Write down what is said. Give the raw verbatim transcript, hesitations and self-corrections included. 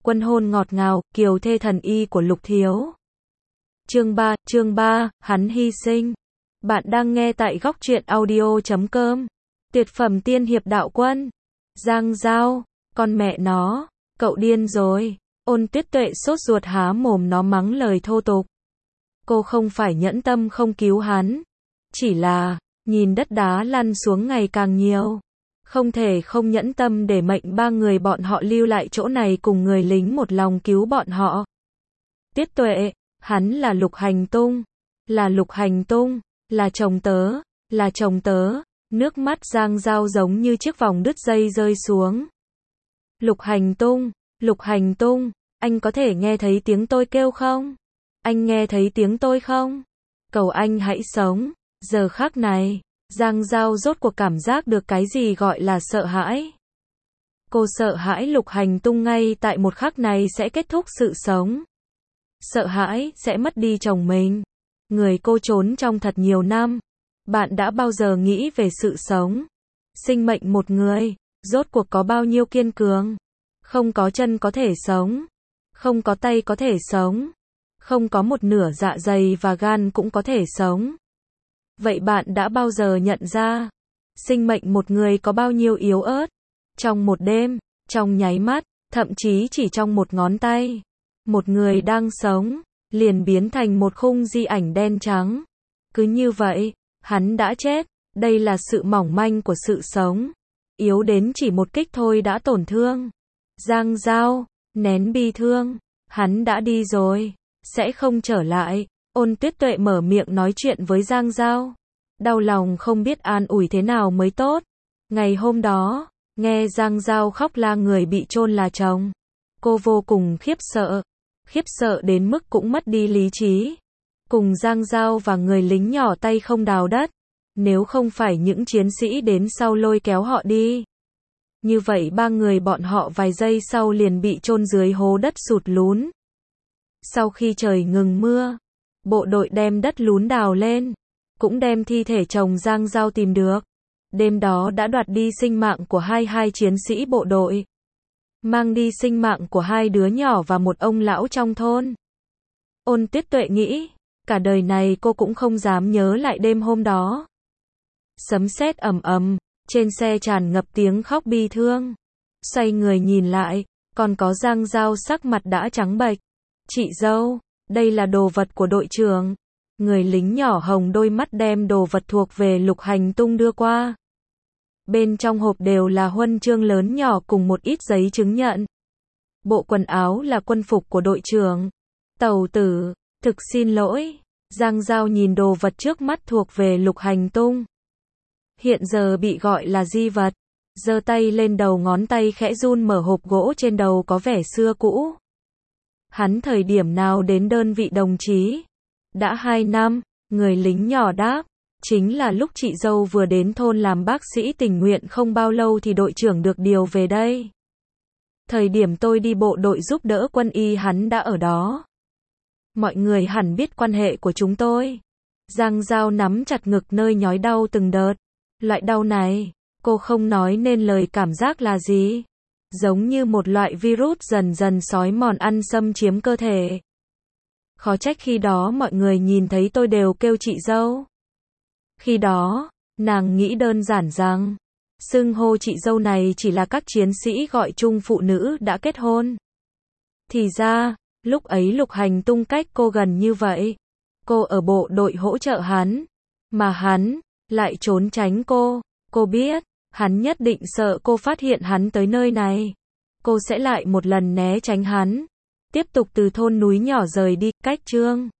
Quân hôn ngọt ngào, kiều thê thần y của Lục Thiếu. Chương ba, chương ba, hắn hy sinh. Bạn đang nghe tại góc truyện audio chấm com. Tuyệt phẩm tiên hiệp đạo quân. Giang Giao, con mẹ nó, cậu điên rồi. Ôn Tuyết Tuệ sốt ruột há mồm nó mắng lời thô tục. Cô không phải nhẫn tâm không cứu hắn. Chỉ là, nhìn đất đá lăn xuống ngày càng nhiều. Không thể không nhẫn tâm để mệnh ba người bọn họ lưu lại chỗ này cùng người lính một lòng cứu bọn họ. Tuyết Tuệ, hắn là Lục Hành Tung. Là Lục Hành Tung, là chồng tớ, là chồng tớ. Nước mắt Giang Giao giống như chiếc vòng đứt dây rơi xuống. Lục Hành Tung, Lục Hành Tung, anh có thể nghe thấy tiếng tôi kêu không? Anh nghe thấy tiếng tôi không? Cầu anh hãy sống. Giờ khắc này, Giang Giao rốt cuộc cảm giác được cái gì gọi là sợ hãi. Cô sợ hãi Lục Hành Tung ngay tại một khắc này sẽ kết thúc sự sống. Sợ hãi sẽ mất đi chồng mình. Người cô trốn trong thật nhiều năm. Bạn đã bao giờ nghĩ về sự sống? Sinh mệnh một người, rốt cuộc có bao nhiêu kiên cường? Không có chân có thể sống. Không có tay có thể sống. Không có một nửa dạ dày và gan cũng có thể sống. Vậy bạn đã bao giờ nhận ra, sinh mệnh một người có bao nhiêu yếu ớt? Trong một đêm, trong nháy mắt, thậm chí chỉ trong một ngón tay, một người đang sống, liền biến thành một khung di ảnh đen trắng. Cứ như vậy, hắn đã chết. Đây là sự mỏng manh của sự sống. Yếu đến chỉ một kích thôi đã tổn thương. Giang Giao, nén bi thương. Hắn đã đi rồi, sẽ không trở lại. Ôn Tuyết Tuệ mở miệng nói chuyện với Giang Giao. Đau lòng không biết an ủi thế nào mới tốt. Ngày hôm đó, nghe Giang Giao khóc la người bị chôn là chồng. Cô vô cùng khiếp sợ. Khiếp sợ đến mức cũng mất đi lý trí. Cùng Giang Giao và người lính nhỏ tay không đào đất. Nếu không phải những chiến sĩ đến sau lôi kéo họ đi. Như vậy ba người bọn họ vài giây sau liền bị chôn dưới hố đất sụt lún. Sau khi trời ngừng mưa, bộ đội đem đất lún đào lên, cũng đem thi thể chồng Giang Giao tìm được. Đêm đó đã đoạt đi sinh mạng của hai hai chiến sĩ bộ đội. Mang đi sinh mạng của hai đứa nhỏ và một ông lão trong thôn. Ôn Tuyết Tuệ nghĩ, cả đời này cô cũng không dám nhớ lại đêm hôm đó. Sấm sét ầm ầm, trên xe tràn ngập tiếng khóc bi thương. Xoay người nhìn lại, còn có Giang Giao sắc mặt đã trắng bệch. Chị dâu, đây là đồ vật của đội trưởng. Người lính nhỏ hồng đôi mắt đem đồ vật thuộc về Lục Hành Tung đưa qua. Bên trong hộp đều là huân chương lớn nhỏ cùng một ít giấy chứng nhận. Bộ quần áo là quân phục của đội trưởng. Tẩu tử, thực xin lỗi. Giang Giao nhìn đồ vật trước mắt thuộc về Lục Hành Tung. Hiện giờ bị gọi là di vật. Giơ tay lên đầu ngón tay khẽ run mở hộp gỗ trên đầu có vẻ xưa cũ. Hắn thời điểm nào đến đơn vị đồng chí? Đã hai năm, người lính nhỏ đáp. Chính là lúc chị dâu vừa đến thôn làm bác sĩ tình nguyện không bao lâu thì đội trưởng được điều về đây. Thời điểm tôi đi bộ đội giúp đỡ quân y hắn đã ở đó. Mọi người hẳn biết quan hệ của chúng tôi. Giang Giao nắm chặt ngực nơi nhói đau từng đợt. Loại đau này, cô không nói nên lời cảm giác là gì. Giống như một loại virus dần dần xói mòn ăn xâm chiếm cơ thể. Khó trách khi đó mọi người nhìn thấy tôi đều kêu chị dâu. Khi đó, nàng nghĩ đơn giản rằng, xưng hô chị dâu này chỉ là các chiến sĩ gọi chung phụ nữ đã kết hôn. Thì ra, lúc ấy Lục Hành Tung cách cô gần như vậy. Cô ở bộ đội hỗ trợ hắn, mà hắn lại trốn tránh cô. Cô biết, hắn nhất định sợ cô phát hiện hắn tới nơi này. Cô sẽ lại một lần né tránh hắn. Tiếp tục từ thôn núi nhỏ rời đi, cách Trương